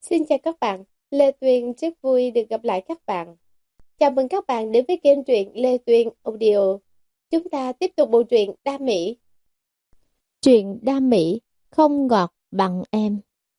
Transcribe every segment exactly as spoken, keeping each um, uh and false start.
Xin chào các bạn, Lê Tuyền rất vui được gặp lại các bạn. Chào mừng các bạn đến với kênh truyện Lê Tuyền Audio. Chúng ta tiếp tục bộ truyện Đam Mỹ. Truyện Đam Mỹ không ngọt bằng em.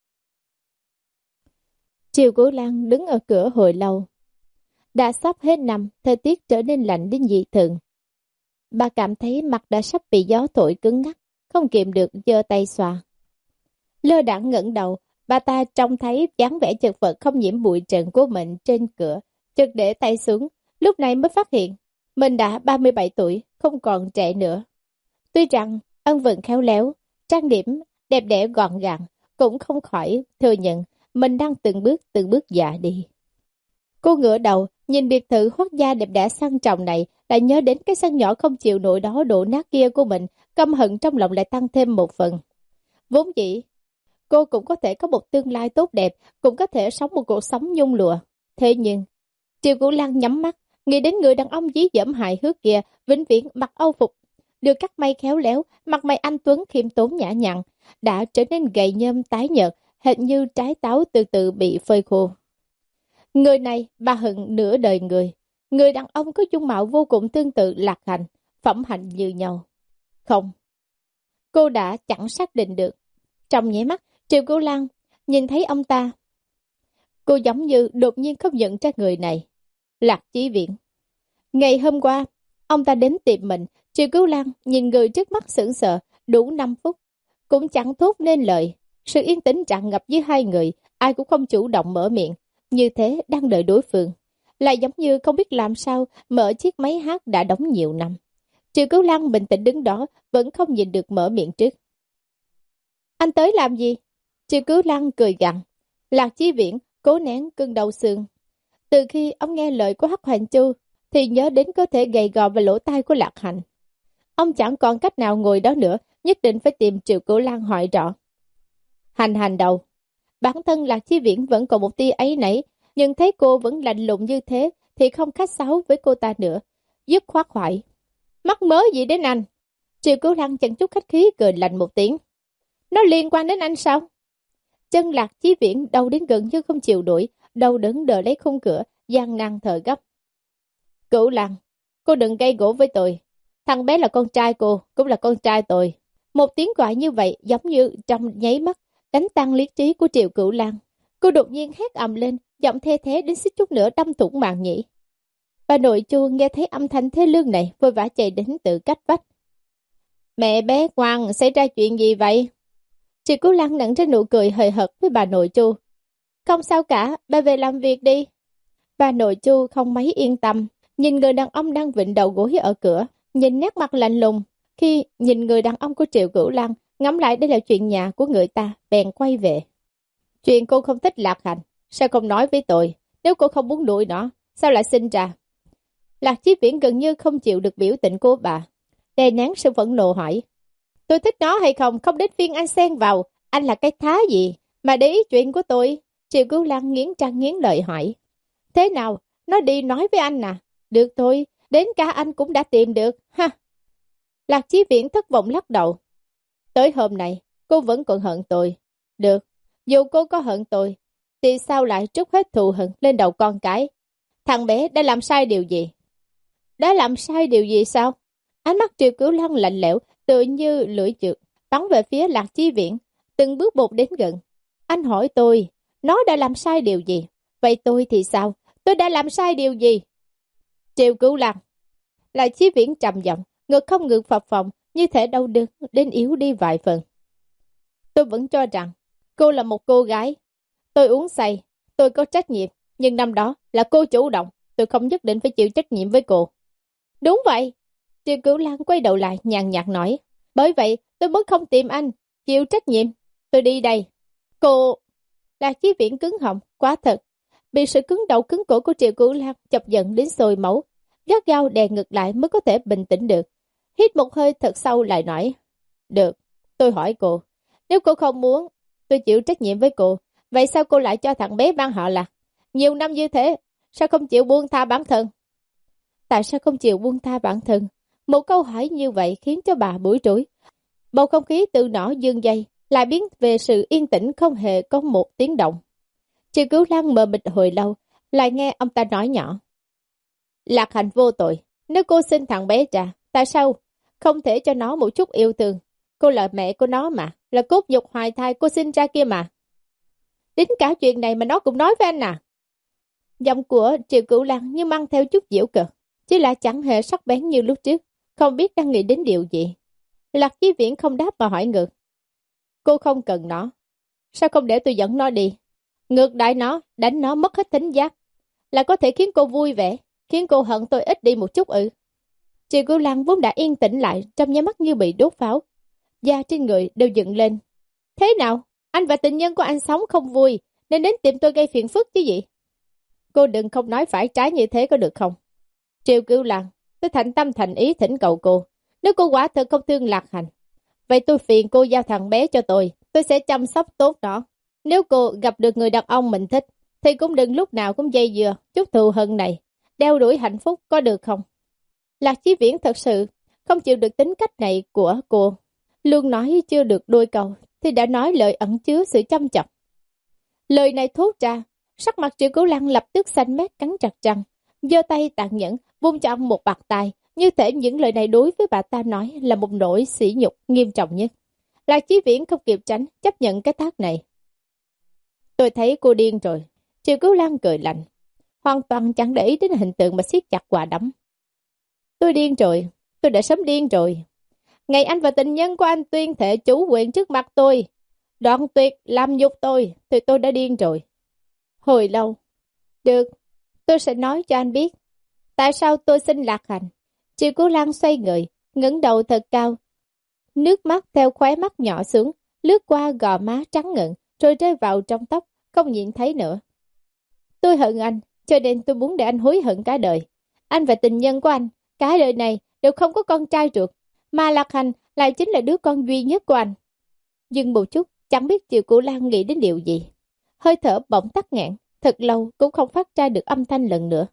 Triều Cửu Lăng đứng ở cửa hồi lâu. Đã sắp hết năm, thời tiết trở nên lạnh đến dị thường. Bà cảm thấy mặt đã sắp bị gió thổi cứng ngắc, không kiềm được giơ tay xoa. Lơ đãng ngẩng đầu, bà ta trông thấy dáng vẻ chật vật không nhiễm bụi trần của mình trên cửa, chợt để tay xuống, lúc này mới phát hiện mình đã ba mươi bảy tuổi, không còn trẻ nữa. Tuy rằng ân vận khéo léo, trang điểm đẹp đẽ gọn gàng, cũng không khỏi thừa nhận mình đang từng bước từng bước già đi. Cô ngửa đầu, nhìn biệt thự hoác gia đẹp đẽ sang trọng này, lại nhớ đến cái sân nhỏ không chịu nổi đó đổ nát kia của mình, căm hận trong lòng lại tăng thêm một phần. Vốn dĩ cô cũng có thể có một tương lai tốt đẹp, cũng có thể sống một cuộc sống nhung lụa. Thế nhưng, Triều Cửu Lăng nhắm mắt, nghĩ đến người đàn ông dí dẫm hài hước kia, vĩnh viễn mặc âu phục, được cắt may khéo léo, mặt mày anh tuấn khiêm tốn nhã nhặn, đã trở nên gầy nhom tái nhợt, hệt như trái táo từ từ bị phơi khô. Người này, bà hận nửa đời người. Người đàn ông có dung mạo vô cùng tương tự Lạc Hành, phẩm hạnh như nhau. Không, cô đã chẳng xác định được. Trong nháy mắt, Triều Cửu Lăng nhìn thấy ông ta. Cô giống như đột nhiên không nhận ra người này. Lạc Chí Viễn. Ngày hôm qua, ông ta đến tìm mình. Triều Cửu Lăng nhìn người trước mắt sững sờ, đủ năm phút. Cũng chẳng thốt nên lời. Sự yên tĩnh tràn ngập với hai người, ai cũng không chủ động mở miệng. Như thế đang đợi đối phương. Lại giống như không biết làm sao mở chiếc máy hát đã đóng nhiều năm. Triều Cửu Lăng bình tĩnh đứng đó, vẫn không nhìn được mở miệng trước. Anh tới làm gì? Triều Cửu Lăng cười gằn. Lạc Chí Viễn cố nén cơn đau xương. Từ khi ông nghe lời của Hắc Hoành Chu, thì nhớ đến cơ thể gầy gò và lỗ tai của Lạc Hành. Ông chẳng còn cách nào ngồi đó nữa, nhất định phải tìm Triều Cửu Lăng hỏi rõ. Hành hành đầu. Bản thân Lạc Chí Viễn vẫn còn một tia ấy nấy, nhưng thấy cô vẫn lạnh lùng như thế, thì không khách sáo với cô ta nữa. Dứt khoát hỏi. Mắc mớ gì đến anh? Triều Cửu Lăng chẳng chút khách khí cười lạnh một tiếng. Nó liên quan đến anh sao? Chân Lạc Chí Viễn đau đến gần như không chịu nổi, đau đớn đỡ lấy khung cửa, gian nan thở gấp. Cửu Lăng, cô đừng gây gỗ với tôi. Thằng bé là con trai cô, cũng là con trai tôi. Một tiếng gọi như vậy giống như trong nháy mắt, đánh tan lý trí của Triều Cửu Lăng. Cô đột nhiên hét ầm lên, giọng thê thế đến xích chút nữa đâm thủng màng nhĩ. Bà nội Chu nghe thấy âm thanh thế lương này, vội vã chạy đến từ cách vách. Mẹ bé ngoan, xảy ra chuyện gì vậy? Triều Cửu Lăng nặng trên nụ cười hời hợt với bà nội Chu. Không sao cả, bà về làm việc đi. Bà nội Chu không mấy yên tâm, nhìn người đàn ông đang vịn đầu gối ở cửa, nhìn nét mặt lạnh lùng. Khi nhìn người đàn ông của Triều Cửu Lăng, ngẫm lại đây là chuyện nhà của người ta, bèn quay về. Chuyện cô không thích Lạc Hành, sao không nói với tôi? Nếu cô không muốn đuổi nó, sao lại sinh ra? Lạc Chí Viễn gần như không chịu được biểu tình của bà, đè nén sự phẫn nộ hỏi. Tôi thích nó hay không, không đến phiên anh xen vào, anh là cái thá gì, mà để ý chuyện của tôi. Triều Cửu Lăng nghiến răng nghiến lợi hỏi. Thế nào, nó đi nói với anh à? Được thôi, đến cả anh cũng đã tìm được, ha. Lạc Chí Viễn thất vọng lắc đầu. Tới hôm nay, cô vẫn còn hận tôi. Được, dù cô có hận tôi, thì sao lại trút hết thù hận lên đầu con cái? Thằng bé đã làm sai điều gì? Đã làm sai điều gì sao? Ánh mắt Triều Cửu Lăng lạnh lẽo, tựa như lưỡi chược, bắn về phía Lạc Chí Viễn, từng bước một đến gần. Anh hỏi tôi, nó đã làm sai điều gì? Vậy tôi thì sao? Tôi đã làm sai điều gì? Triều Cửu Lăng. Lạc Chí Viễn trầm giọng, ngực không ngừng phập phồng, như thể đau đớn đến yếu đi vài phần. Tôi vẫn cho rằng cô là một cô gái. Tôi uống say, tôi có trách nhiệm, nhưng năm đó là cô chủ động, tôi không nhất định phải chịu trách nhiệm với cô. Đúng vậy. Triều Cửu Lăng quay đầu lại nhàn nhạt nói. Bởi vậy tôi mới không tìm anh, chịu trách nhiệm. Tôi đi đây. Cô... Lạc Chí Viễn cứng họng, quá thật. Bị sự cứng đầu cứng cổ của Triều Cửu Lăng chọc giận đến sôi máu. Gắt gao đè ngực lại mới có thể bình tĩnh được. Hít một hơi thật sâu lại nói. Được, tôi hỏi cô. Nếu cô không muốn, tôi chịu trách nhiệm với cô. Vậy sao cô lại cho thằng bé mang họ Lạc? Nhiều năm như thế, sao không chịu buông tha bản thân? Tại sao không chịu buông tha bản thân? Một câu hỏi như vậy khiến cho bà bối rối. Bầu không khí từ nỏ dương dây lại biến về sự yên tĩnh không hề có một tiếng động. Triệu Cứu Lăng mờ mịt hồi lâu, lại nghe ông ta nói nhỏ. Lạc Hành vô tội, nếu cô sinh thằng bé ra, tại sao không thể cho nó một chút yêu thương? Cô là mẹ của nó mà, là cốt nhục hoài thai cô sinh ra kia mà. Đến cả chuyện này mà nó cũng nói với anh à? Giọng của Triệu Cửu Lăng như mang theo chút giễu cợt, chỉ là chẳng hề sắc bén như lúc trước, không biết đang nghĩ đến điều gì. Lạc Chí Viễn không đáp mà hỏi ngược. Cô không cần nó, sao không để tôi dẫn nó đi? Ngược đại nó, đánh nó mất hết thính giác, là có thể khiến cô vui vẻ, khiến cô hận tôi ít đi một chút ư? Triệu Cửu Lăng vốn đã yên tĩnh lại, trong nháy mắt như bị đốt pháo, da trên người đều dựng lên. Thế nào? Anh và tình nhân của anh sống không vui, nên đến tìm tôi gây phiền phức chứ gì? Cô đừng không nói phải trái như thế có được không? Triệu Cửu Lăng, tôi thành tâm thành ý thỉnh cầu cô, nếu cô quả thật không thương Lạc Hành, vậy tôi phiền cô giao thằng bé cho tôi, tôi sẽ chăm sóc tốt nó. Nếu cô gặp được người đàn ông mình thích, thì cũng đừng lúc nào cũng dây dưa chút thù hận này, đeo đuổi hạnh phúc có được không? Lạc Chí Viễn thật sự không chịu được tính cách này của cô. Luôn nói chưa được đôi câu, thì đã nói lời ẩn chứa sự chăm chọc. Lời này thốt ra, sắc mặt Triệu Cửu Lăng lập tức xanh mét cắn chặt răng, giơ tay tàn nhẫn, vung cho ông một bạt tai, như thể những lời này đối với bà ta nói là một nỗi sỉ nhục nghiêm trọng nhất. Lạc Chí Viễn không kịp tránh, chấp nhận cái tác này. Tôi thấy cô điên rồi. Triệu Cửu Lăng cười lạnh, hoàn toàn chẳng để ý đến hình tượng mà siết chặt quả đấm. Tôi điên rồi, tôi đã sớm điên rồi. Ngày anh và tình nhân của anh tuyên thệ chủ quyền trước mặt tôi, đoạn tuyệt làm nhục tôi, thì tôi đã điên rồi. Hồi lâu. Được, tôi sẽ nói cho anh biết tại sao tôi xin Lạc Hành. Triệu Cửu Lăng xoay người, ngẩng đầu thật cao. Nước mắt theo khóe mắt nhỏ xuống, lướt qua gò má trắng ngần, rồi rơi vào trong tóc, không nhìn thấy nữa. Tôi hận anh, cho nên tôi muốn để anh hối hận cả đời. Anh và tình nhân của anh, cả đời này đều không có con trai ruột, mà Lạc Hành lại chính là đứa con duy nhất của anh. Dừng một chút, chẳng biết Triệu Cửu Lăng nghĩ đến điều gì. Hơi thở bỗng tắc nghẹn, thật lâu cũng không phát ra được âm thanh lần nữa.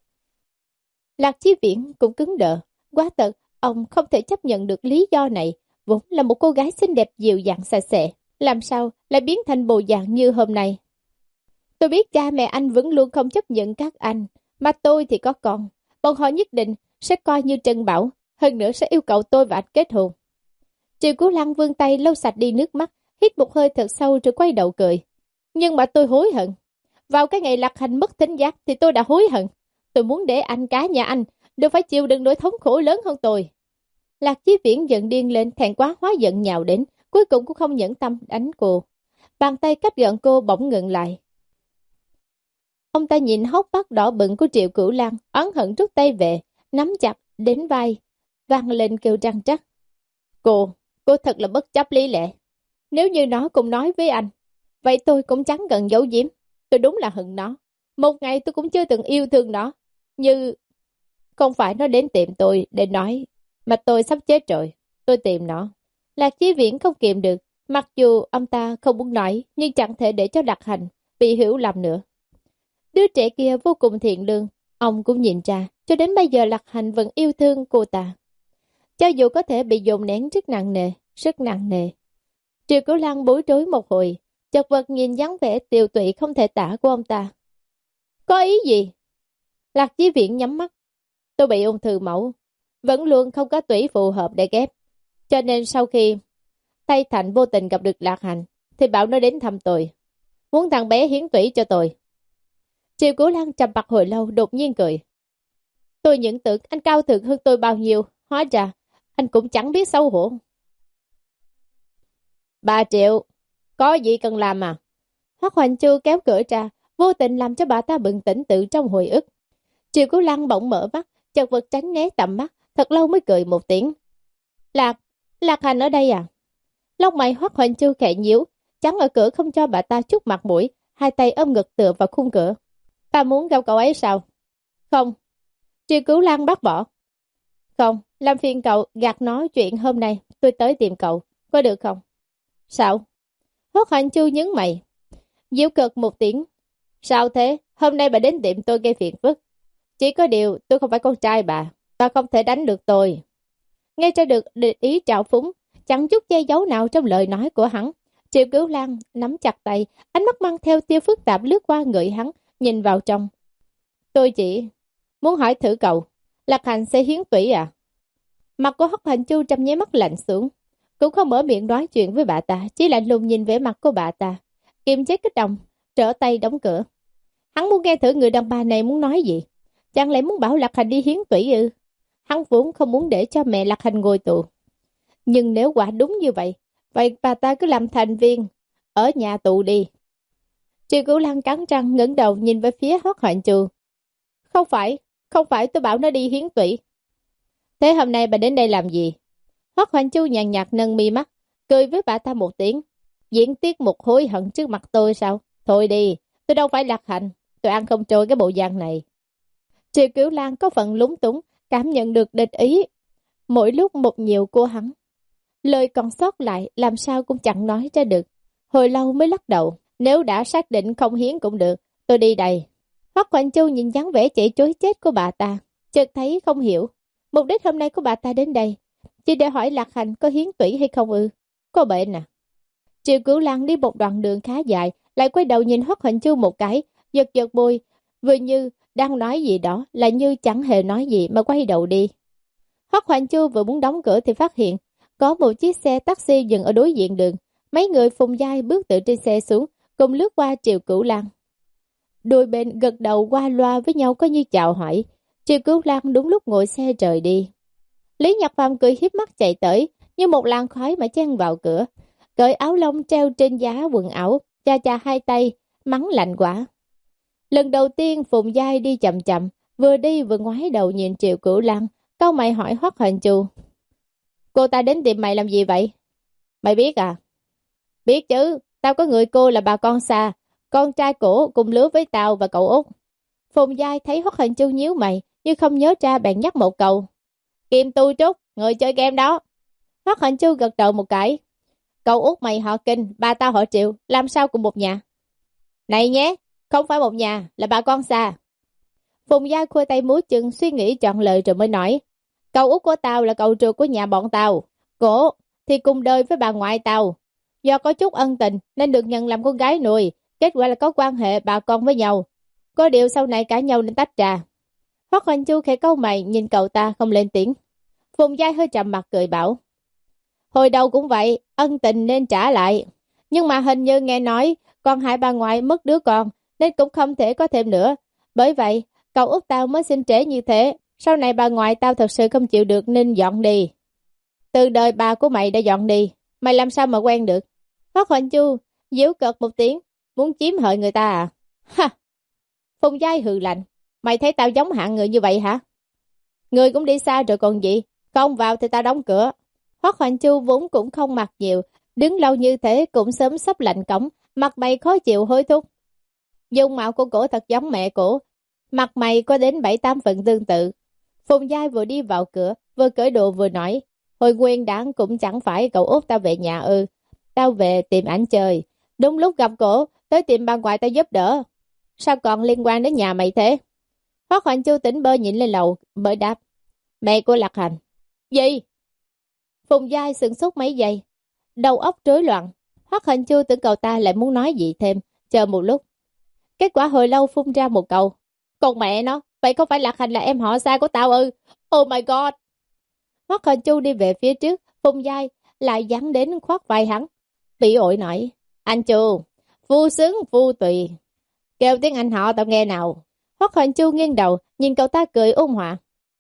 Lạc Chí Viễn cũng cứng đờ, quá tật, ông không thể chấp nhận được lý do này, vốn là một cô gái xinh đẹp dịu dàng sạch sẽ, làm sao lại biến thành bộ dạng như hôm nay. Tôi biết cha mẹ anh vẫn luôn không chấp nhận các anh, mà tôi thì có con, bọn họ nhất định sẽ coi như Trân Bảo, hơn nữa sẽ yêu cầu tôi và anh kết hôn. Triệu Cửu Lăng vươn tay lau sạch đi nước mắt, hít một hơi thật sâu rồi quay đầu cười. Nhưng mà tôi hối hận. Vào cái ngày Lạc Hành mất thính giác thì tôi đã hối hận. Tôi muốn để anh cả nhà anh đều phải chịu đựng nỗi thống khổ lớn hơn tôi. Lạc Chí Viễn giận điên lên, thẹn quá hóa giận nhào đến, cuối cùng cũng không nhẫn tâm đánh cô. Bàn tay cách gần cô bỗng ngừng lại. Ông ta nhìn hốc mắt đỏ bừng của Triệu Cửu Lăng, oán hận rút tay về, nắm chặt đến vai, vang lên kêu răng trắc. Cô, cô thật là bất chấp lý lẽ. Nếu như nó cũng nói với anh, vậy tôi cũng chẳng cần giấu giếm. Tôi đúng là hận nó. Một ngày tôi cũng chưa từng yêu thương nó. Như không phải nó đến tìm tôi để nói, mà tôi sắp chết rồi, tôi tìm nó. Lạc Chí Viễn không kiềm được, mặc dù ông ta không muốn nói, nhưng chẳng thể để cho Lạc Hành bị hiểu lầm nữa. Đứa trẻ kia vô cùng thiện lương, ông cũng nhìn ra, cho đến bây giờ Lạc Hành vẫn yêu thương cô ta. Cho dù có thể bị dồn nén rất nặng nề, rất nặng nề. Triệu Cửu Lăng bối rối một hồi, chật vật nhìn dáng vẻ tiều tụy không thể tả của ông ta. Có ý gì? Lạc Chí Viễn nhắm mắt. Tôi bị ung thư mẫu, vẫn luôn không có tủy phù hợp để ghép. Cho nên sau khi Tây Thành vô tình gặp được Lạc Hành, thì bảo nó đến thăm tôi, muốn thằng bé hiến tủy cho tôi. Triệu Cửu Lăng trầm mặt hồi lâu, đột nhiên cười. Tôi những tưởng anh cao thượng hơn tôi bao nhiêu, hóa ra anh cũng chẳng biết xấu hổ. Ba triệu, có gì cần làm à? Hoắc Hoành Chu kéo cửa ra, vô tình làm cho bà ta bừng tỉnh tự trong hồi ức. Triệu Cửu Lăng bỗng mở mắt, chật vật tránh né tầm mắt, thật lâu mới cười một tiếng. Lạc, Lạc Hành ở đây à? Lông mày Hoắc Hoành Chu khẽ nhíu, chắn ở cửa không cho bà ta chút mặt mũi, hai tay ôm ngực tựa vào khung cửa. Ta muốn gặp cậu ấy sao? Không. Triệu Cửu Lăng bác bỏ. Không, làm phiền cậu gạt nói chuyện hôm nay, tôi tới tìm cậu, có được không? Sao? Hoắc Hoành Chu nhướng mày, giễu cợt một tiếng. Sao thế? Hôm nay bà đến tiệm tôi gây phiền phức. Chỉ có điều tôi không phải con trai bà, bà không thể đánh được tôi. Nghe ra được ý trào phúng, chẳng chút che giấu nào trong lời nói của hắn. Triệu Cửu Lan nắm chặt tay, ánh mắt mang theo tia phức tạp lướt qua người hắn, nhìn vào trong. Tôi chỉ muốn hỏi thử cậu, Lạc Hành sẽ hiến tủy à? Mặt của Hoắc Hành Chu trong nháy mắt lạnh xuống, cũng không mở miệng nói chuyện với bà ta, chỉ lạnh lùng nhìn vẻ mặt của bà ta, kiềm chế kích động, trở tay đóng cửa. Hắn muốn nghe thử người đàn bà này muốn nói gì, chẳng lẽ muốn bảo Lạc Hành đi hiến tủy ư? Hắn vốn không muốn để cho mẹ Lạc Hành ngồi tù, nhưng nếu quả đúng như vậy, vậy bà ta cứ làm thành viên ở nhà tù đi. Triệu Cửu Lan cắn răng ngẩng đầu nhìn về phía Hoắc Hành Chu. Không phải, không phải tôi bảo nó đi hiến tủy. Thế hôm nay bà đến đây làm gì? Hoắc Hành Chu nhàn nhạt nâng mi mắt, cười với bà ta một tiếng. Diễn tiết một hối hận trước mặt tôi sao? Thôi đi, tôi đâu phải Lạc Hành, tôi ăn không trôi cái bộ dạng này. Triệu Cửu Lan có phần lúng túng, cảm nhận được địch ý mỗi lúc một nhiều của hắn. Lời còn sót lại làm sao cũng chẳng nói ra được. Hồi lâu mới lắc đầu, nếu đã xác định không hiến cũng được, tôi đi đây. Hoắc Hoành Châu nhìn dáng vẻ chạy chối chết của bà ta, chợt thấy không hiểu. Mục đích hôm nay của bà ta đến đây, chỉ để hỏi Lạc Hành có hiến tủy hay không ư? Có bệnh à? Triệu Cửu Lan đi một đoạn đường khá dài, lại quay đầu nhìn Hoắc Hoành Châu một cái, giật giật môi, vừa như đang nói gì đó, lại như chẳng hề nói gì mà quay đầu đi. Hoắc Hoành Châu vừa muốn đóng cửa thì phát hiện có một chiếc xe taxi dừng ở đối diện đường. Mấy người Phùng Giai bước từ trên xe xuống, cùng lướt qua Triệu Cửu Lan. Đôi bên gật đầu qua loa với nhau có như chào hỏi. Triệu Cửu Lan đúng lúc ngồi xe rời đi. Lý Nhật Phàm cười hiếp mắt chạy tới, như một làn khói mà chen vào cửa, cởi áo lông treo trên giá quần áo, cha cha hai tay, mắng lạnh quá. Lần đầu tiên Phùng Giai đi chậm chậm, vừa đi vừa ngoái đầu nhìn Triệu Cửu Lan, cau mày hỏi Hoắc Hoành Chu. Cô ta đến tìm mày làm gì vậy? Mày biết à? Biết chứ, tao có người cô là bà con xa, con trai cổ cùng lứa với tao và cậu Út. Phùng Giai thấy Hoắc Hoành Chu nhíu mày, như không nhớ ra bèn nhắc một câu. Kim Tu Trúc, người chơi game đó. Hoắc Hoành Chu gật đầu một cái. Cậu Út mày họ Kinh, ba tao họ Triệu, làm sao cùng một nhà? Này nhé, không phải một nhà, là bà con xa. Phùng Giai khuôi tay múa chân suy nghĩ chọn lời rồi mới nói. Cậu Út của tao là cậu ruột của nhà bọn tao. Cổ thì cùng đời với bà ngoại tao. Do có chút ân tình nên được nhận làm con gái nuôi. Kết quả là có quan hệ bà con với nhau. Có điều sau này cả nhau nên tách ra. Hoắc Hoành Chu khẽ cau mày nhìn cậu ta không lên tiếng. Phùng Giai hơi trầm mặt cười bảo. Hồi đầu cũng vậy, ân tình nên trả lại. Nhưng mà hình như nghe nói con hai bà ngoại mất đứa con nên cũng không thể có thêm nữa. Bởi vậy, cậu Út tao mới sinh trễ như thế. Sau này bà ngoại tao thật sự không chịu được nên dọn đi. Từ đời bà của mày đã dọn đi, mày làm sao mà quen được? Hoắc Hoành Chu giễu cợt một tiếng, muốn chiếm hợi người ta à? Ha! Phùng Giai hừ lạnh, mày thấy tao giống hạng người như vậy hả? Người cũng đi xa rồi còn gì, không vào thì tao đóng cửa. Hoắc Hoành Chu vốn cũng không mặc nhiều, đứng lâu như thế cũng sớm sắp lạnh cống, mặt mày khó chịu hối thúc. Dung mạo của cổ thật giống mẹ cổ, mặt mày có đến bảy tám phần tương tự. Phùng Giai vừa đi vào cửa, vừa cởi đồ vừa nói, hồi nguyên đảng cũng chẳng phải cậu Út tao về nhà ư, tao về tìm ảnh chơi, đúng lúc gặp cổ, tới tìm bà ngoại tao giúp đỡ. Sao còn liên quan đến nhà mày thế? Hoắc Hoành Chu tỉnh bơ nhìn lên lầu, mới đáp, mẹ của Lạc Hành. Gì? Phùng Giai sửng sốt mấy giây, đầu óc rối loạn. Hoắc Hoành Chu tưởng cậu ta lại muốn nói gì thêm, chờ một lúc. Kết quả hồi lâu phun ra một câu, con mẹ nó, vậy không phải Lạc Hành là em họ xa của tao ư? Oh my god! Hoắc Hoành Chu đi về phía trước, Phùng Giai lại dán đến khoác vai hắn. Bị ổi nổi, anh Chu, phu xứng phu tùy. Kêu tiếng anh họ tao nghe nào. Hoắc Hoành Chu nghiêng đầu, nhìn cậu ta cười ôn hòa.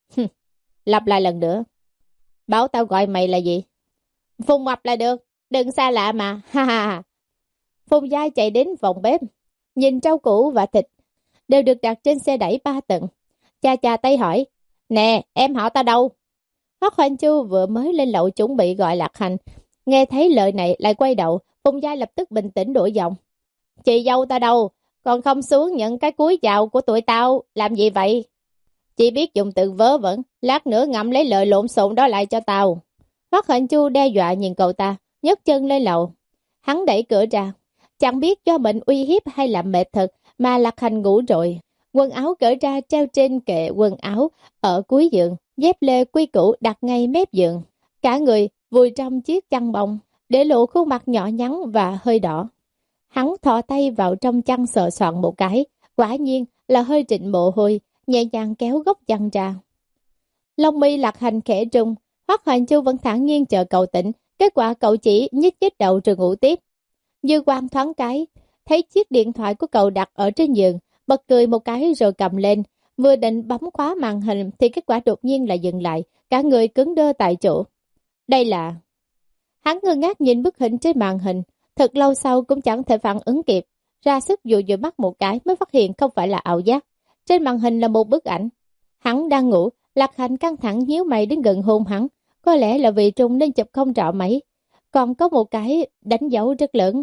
Lặp lại lần nữa. Bảo tao gọi mày là gì? Phùng Mập là được, đừng xa lạ mà, ha ha ha. Phùng Giai chạy đến phòng bếp, nhìn rau củ và thịt đều được đặt trên xe đẩy ba tầng. Cha cha tay hỏi, nè, em họ tao đâu? Hoắc Hoành Chu vừa mới lên lầu chuẩn bị gọi Lạc Hành, nghe thấy lời này lại quay đầu. Phùng Giai lập tức bình tĩnh đổi giọng. Chị dâu tao đâu? Còn không xuống nhận cái cúi chào của tụi tao, làm gì vậy? Chỉ biết dùng từ vớ vẩn, lát nữa ngậm lấy lời lộn xộn đó lại cho tao. Hoắc Hoành Chu đe dọa nhìn cậu ta, nhấc chân lên lầu. Hắn đẩy cửa ra, chẳng biết do bệnh uy hiếp hay là mệt thật mà Lạc Hành ngủ rồi. Quần áo cởi ra treo trên kệ quần áo ở cuối giường, dép lê quy củ đặt ngay mép giường. Cả người vùi trong chiếc chăn bông, để lộ khuôn mặt nhỏ nhắn và hơi đỏ. Hắn thò tay vào trong chăn sờ soạn một cái, quả nhiên là hơi trịnh mồ hôi, nhẹ nhàng kéo góc chăn ra. Lông mi Lạc Hành khẽ trung, Hoắc Hoành Chu vẫn thản nhiên chờ cậu tỉnh, kết quả cậu chỉ nhích nhích đầu rồi ngủ tiếp. Dư Quang thoáng cái, thấy chiếc điện thoại của cậu đặt ở trên giường, bật cười một cái rồi cầm lên, vừa định bấm khóa màn hình thì kết quả đột nhiên là dừng lại, cả người cứng đơ tại chỗ. Đây là... Hắn ngơ ngác nhìn bức hình trên màn hình, thật lâu sau cũng chẳng thể phản ứng kịp, ra sức dụi dụi mắt một cái mới phát hiện không phải là ảo giác. Trên màn hình là một bức ảnh. Hắn đang ngủ, Lạc Hành căng thẳng nhíu mày đến gần hôn hắn, có lẽ là vì trùng nên chụp không trọ mấy, còn có một cái đánh dấu rất lớn.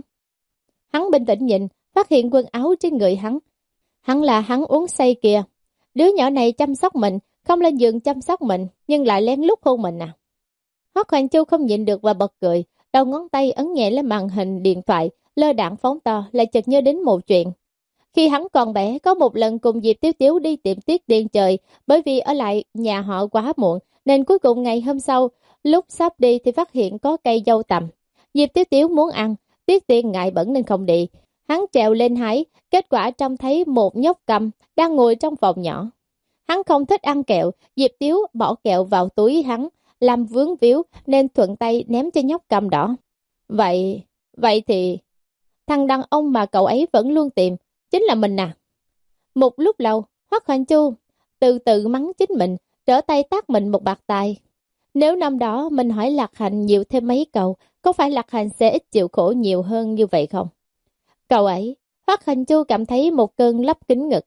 Hắn bình tĩnh nhìn, phát hiện quần áo trên người hắn. Hắn là hắn uống say kìa. Đứa nhỏ này chăm sóc mình, không lên giường chăm sóc mình, nhưng lại lén lút hôn mình à. Hoắc Hoành Chu không nhịn được và bật cười, đầu ngón tay ấn nhẹ lên màn hình điện thoại, lơ đãng phóng to, lại chợt nhớ đến một chuyện. Khi hắn còn bé, có một lần cùng Diệp Tiếu Tiếu đi tìm Tiết Tiên Trời, bởi vì ở lại nhà họ quá muộn, nên cuối cùng ngày hôm sau, lúc sắp đi thì phát hiện có cây dâu tằm. Diệp Tiếu Tiếu muốn ăn, Tiết Tiên ngại bẩn nên không đi. Hắn trèo lên hái, kết quả trông thấy một nhóc cầm đang ngồi trong phòng nhỏ. Hắn không thích ăn kẹo, Diệp Tiếu bỏ kẹo vào túi hắn, làm vướng víu nên thuận tay ném cho nhóc cầm đỏ. Vậy, vậy thì, thằng đàn ông mà cậu ấy vẫn luôn tìm, chính là mình à? Một lúc lâu, Hoắc Hoành Chu từ từ mắng chính mình, trở tay tát mình một bạt tai. Nếu năm đó mình hỏi Lạc Hành nhiều thêm mấy câu, có phải Lạc Hành sẽ ít chịu khổ nhiều hơn như vậy không? Cậu ấy, Hoắc Hoành Chu cảm thấy một cơn lấp kính ngực.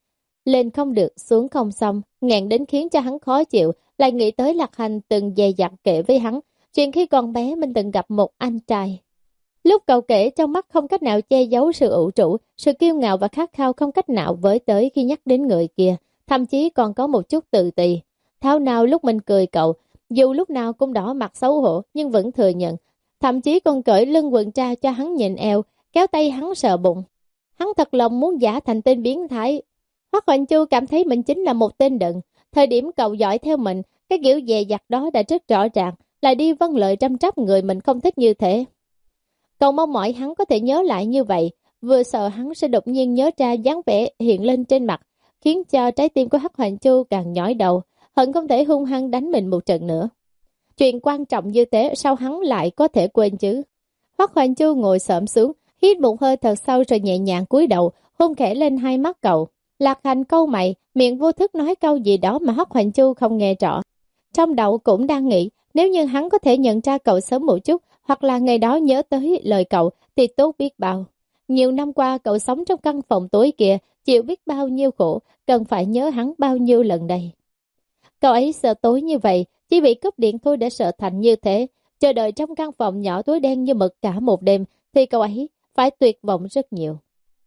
Lên không được, xuống không xong, ngẹn đến khiến cho hắn khó chịu, lại nghĩ tới Lạc Hành từng dày dặn kể với hắn, chuyện khi còn bé mình từng gặp một anh trai. Lúc cậu kể trong mắt không cách nào che giấu sự ủ rũ, sự kiêu ngạo và khát khao không cách nào với tới khi nhắc đến người kia, thậm chí còn có một chút tự ti. Thao nào lúc mình cười cậu, dù lúc nào cũng đỏ mặt xấu hổ nhưng vẫn thừa nhận, thậm chí còn cởi lưng quần ra cho hắn nhìn eo, kéo tay hắn sờ bụng. Hắn thật lòng muốn giả thành tên biến thái. Hoắc Hoành Chu cảm thấy mình chính là một tên đần. Thời điểm cậu dõi theo mình, cái kiểu dè dặt đó đã rất rõ ràng, là đi vâng lời trăm trắp người mình không thích như thế. Cậu mong mỏi hắn có thể nhớ lại như vậy, vừa sợ hắn sẽ đột nhiên nhớ ra dáng vẻ hiện lên trên mặt, khiến cho trái tim của Hoắc Hoành Chu càng nhói đầu, hận không thể hung hăng đánh mình một trận nữa. Chuyện quan trọng như thế sao hắn lại có thể quên chứ? Hoắc Hoành Chu ngồi xổm xuống, hít một hơi thật sâu rồi nhẹ nhàng cúi đầu, hôn khẽ lên hai mắt cậu. Lạc Hành câu mày, miệng vô thức nói câu gì đó mà Hoắc Hoành Chu không nghe rõ. Trong đầu cũng đang nghĩ, nếu như hắn có thể nhận ra cậu sớm một chút, hoặc là ngày đó nhớ tới lời cậu, thì tốt biết bao. Nhiều năm qua cậu sống trong căn phòng tối kia, chịu biết bao nhiêu khổ, cần phải nhớ hắn bao nhiêu lần đây. Cậu ấy sợ tối như vậy, chỉ bị cúp điện thôi đã sợ thành như thế. Chờ đợi trong căn phòng nhỏ tối đen như mực cả một đêm, thì cậu ấy phải tuyệt vọng rất nhiều.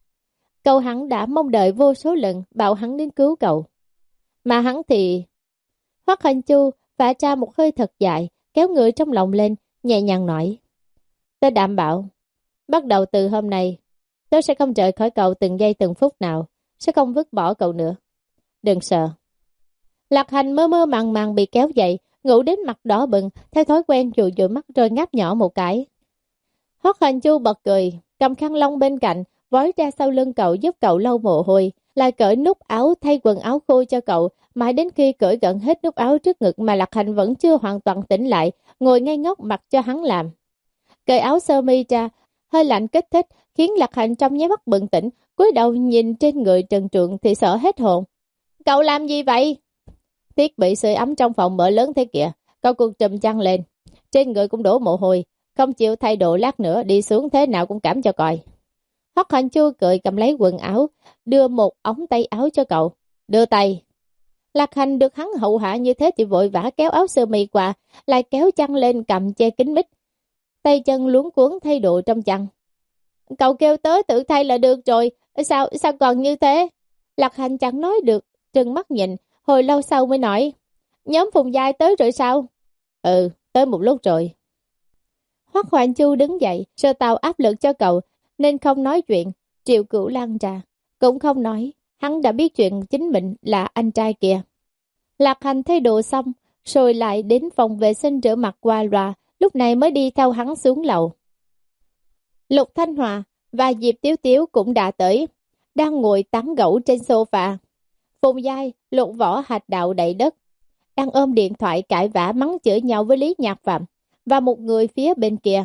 Cậu hắn đã mong đợi vô số lần, bảo hắn đến cứu cậu. Mà hắn thì... Hoắc Hoành Chu phả ra một hơi thật dài, kéo người trong lòng lên, nhẹ nhàng nói. Tớ đảm bảo, bắt đầu từ hôm nay, tớ sẽ không rời khỏi cậu từng giây từng phút nào, sẽ không vứt bỏ cậu nữa. Đừng sợ. Lạc Hành mơ mơ màng màng bị kéo dậy, ngủ đến mặt đỏ bừng, theo thói quen dụi dụi mắt rồi ngáp nhỏ một cái. Hoắc Hoành Chu bật cười, cầm khăn lông bên cạnh, vói ra sau lưng cậu giúp cậu lau mồ hôi, lại cởi nút áo thay quần áo khô cho cậu, mãi đến khi cởi gần hết nút áo trước ngực mà Lạc Hành vẫn chưa hoàn toàn tỉnh lại, ngồi ngay ngốc mặc cho hắn làm. Cởi áo sơ mi ra, hơi lạnh kích thích, khiến Lạc Hành trong nháy mắt bừng tỉnh, cúi đầu nhìn trên người trần truồng thì sợ hết hồn. Cậu làm gì vậy? Thiết bị sưởi ấm trong phòng mở lớn thế kìa, cậu cuộn trùm chăn lên, trên người cũng đổ mồ hôi, không chịu thay đồ lát nữa đi xuống thế nào cũng cảm cho coi. Hoắc Hoành Chu cười cầm lấy quần áo, đưa một ống tay áo cho cậu. Đưa tay. Lạc Hành được hắn hậu hạ như thế thì vội vã kéo áo sơ mi qua, lại kéo chăn lên cầm che kín mít. Tay chân luống cuốn thay đồ trong chăn. Cậu kêu tới tự thay là được rồi, sao sao còn như thế? Lạc Hành chẳng nói được, trừng mắt nhìn, hồi lâu sau mới nói. Nhóm Phùng Giai tới rồi sao? Ừ, tới một lúc rồi. Hoắc Hoành Chu đứng dậy, sơ tạo áp lực cho cậu, nên không nói chuyện. Triệu Cửu Lan ra, cũng không nói, hắn đã biết chuyện chính mình là anh trai kia. Lạc Hành thay đồ xong, rồi lại đến phòng vệ sinh rửa mặt qua loa, lúc này mới đi theo hắn xuống lầu. Lục Thanh Hòa và Diệp Tiếu Tiếu cũng đã tới, đang ngồi tán gẫu trên sofa. Phùng Giai, Lục Võ hạch đạo đầy đất, đang ôm điện thoại cãi vã mắng chửi nhau với Lý Nhạc Phạm và một người phía bên kia.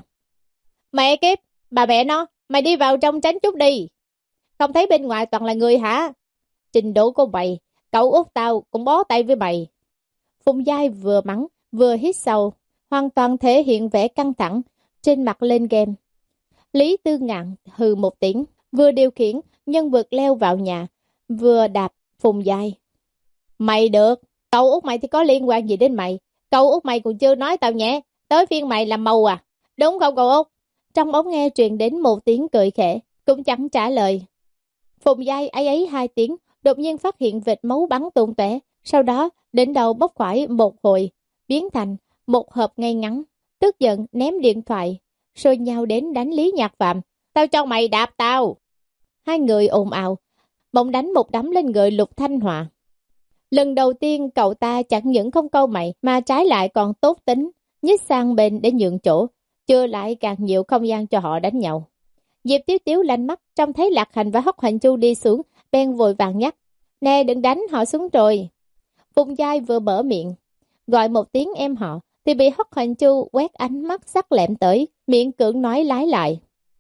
Mẹ kiếp, bà mẹ nó, mày đi vào trong tránh chút đi. Không thấy bên ngoài toàn là người hả? Trình độ của mày, cậu út tao cũng bó tay với mày. Phùng Giai vừa mắng, vừa hít sâu, hoàn toàn thể hiện vẻ căng thẳng, trên mặt lên game. Lý Tư Ngạn hừ một tiếng, vừa điều khiển nhân vật leo vào nhà, vừa đạp Phùng Giai. Mày được, cậu út mày thì có liên quan gì đến mày? Cậu út mày còn chưa nói tao nhé, tới phiên mày làm màu à? Đúng không cậu út? Trong ống nghe truyền đến một tiếng cười khẽ, cũng chẳng trả lời. Phùng Giai ấy ấy hai tiếng, đột nhiên phát hiện vệt máu bắn tung tóe, sau đó đến đầu bốc khỏi một hồi, biến thành một hộp ngay ngắn, tức giận ném điện thoại, rồi nhào đến đánh Lý Nhạc Phạm. Tao cho mày đạp tao. Hai người ồn ào, bỗng đánh một đấm lên người Lục Thanh Hòa. Lần đầu tiên cậu ta chẳng những không câu mày mà trái lại còn tốt tính, nhích sang bên để nhượng chỗ, chưa lại càng nhiều không gian cho họ đánh nhau. Diệp Tiếu Tiếu lanh mắt, trông thấy Lạc Hành và Hắc Hoành Chu đi xuống, bèn vội vàng nhắc. Nè đừng đánh họ xuống rồi. Phùng Giai vừa mở miệng, gọi một tiếng em họ, thì bị Hắc Hoành Chu quét ánh mắt sắc lẹm tới, miệng cưỡng nói lái lại.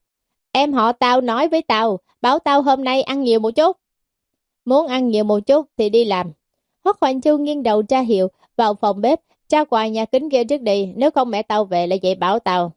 Em họ tao nói với tao, bảo tao hôm nay ăn nhiều một chút. Muốn ăn nhiều một chút thì đi làm. Hắc Hoành Chu nghiêng đầu ra hiệu, vào phòng bếp, trao quà nhà kính kia trước đi, nếu không mẹ tao về lại vậy bảo tao.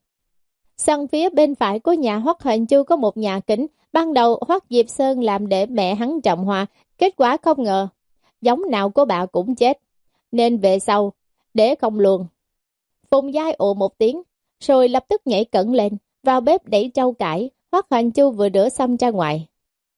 Sân phía bên phải của nhà Hoắc Hoành Chu có một nhà kính, ban đầu Hoắc Diệp Sơn làm để mẹ hắn trồng hoa, kết quả không ngờ, giống nào của bà cũng chết, nên về sau, để không luôn. Phùng Giai ồ một tiếng, rồi lập tức nhảy cẩn lên, vào bếp đẩy trâu cải, Hoắc Hoành Chu vừa rửa xong ra ngoài.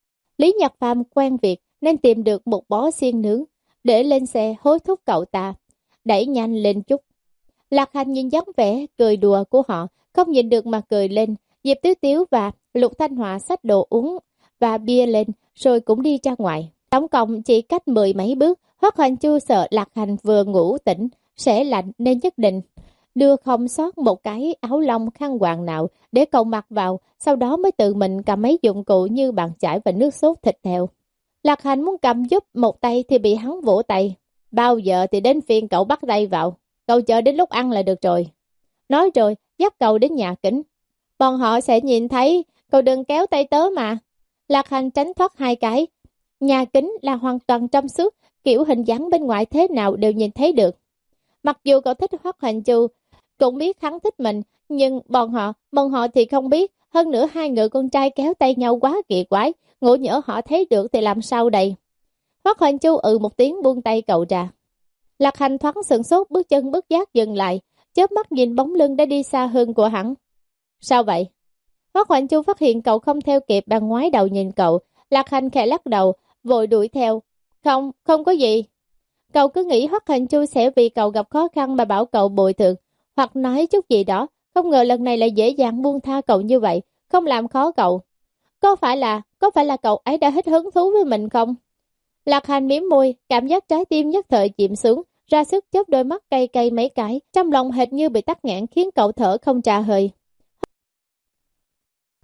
Lý Nhật Phàm quen việc nên tìm được một bó xiên nướng, để lên xe hối thúc cậu ta, đẩy nhanh lên chút. Lạc Hành nhìn dáng vẻ cười đùa của họ, không nhìn được mà cười lên. Diệp Tiếu Tiếu và Lục Thanh Hòa xách đồ uống và bia lên, rồi cũng đi ra ngoài. Tổng cộng chỉ cách mười mấy bước, Hoắc Hoành Chu sợ Lạc Hành vừa ngủ tỉnh sẽ lạnh nên nhất định đưa không sót một cái áo lông khăn quàng nào để cậu mặc vào, sau đó mới tự mình cầm mấy dụng cụ như bàn chải và nước sốt thịt theo. Lạc Hành muốn cầm giúp một tay thì bị hắn vỗ tay. Bao giờ thì đến phiên cậu bắt tay vào, cậu chờ đến lúc ăn là được rồi. Nói rồi, dắt cậu đến nhà kính. Bọn họ sẽ nhìn thấy, cậu đừng kéo tay tớ mà. Lạc Hành tránh thoát hai cái. Nhà kính là hoàn toàn trong suốt, kiểu hình dáng bên ngoài thế nào đều nhìn thấy được. Mặc dù cậu thích Hoắc Hoành Chu, cũng biết hắn thích mình, nhưng bọn họ, bọn họ thì không biết. Hơn nữa hai người con trai kéo tay nhau quá kỳ quái, ngộ nhỡ họ thấy được thì làm sao đây. Hoắc Hoành Chu ừ một tiếng buông tay cậu ra. Lạc Hành thoáng sửng sốt, bước chân bước giác dừng lại, chớp mắt nhìn bóng lưng đã đi xa hơn của hắn. Sao vậy? Hoắc Hoành Chu phát hiện cậu không theo kịp, bằng ngoái đầu nhìn cậu. Lạc Hành khẽ lắc đầu, vội đuổi theo. Không, không có gì. Cậu cứ nghĩ Hoắc Hoành Chu sẽ vì cậu gặp khó khăn mà bảo cậu bồi thường, hoặc nói chút gì đó. Không ngờ lần này lại dễ dàng buông tha cậu như vậy, không làm khó cậu. Có phải là, có phải là cậu ấy đã hết hứng thú với mình không? Lạc Hành mím môi, cảm giác trái tim nhất thời chìm xuống, ra sức chớp đôi mắt cay cay mấy cái, trong lòng hệt như bị tắc nghẽn khiến cậu thở không ra hơi.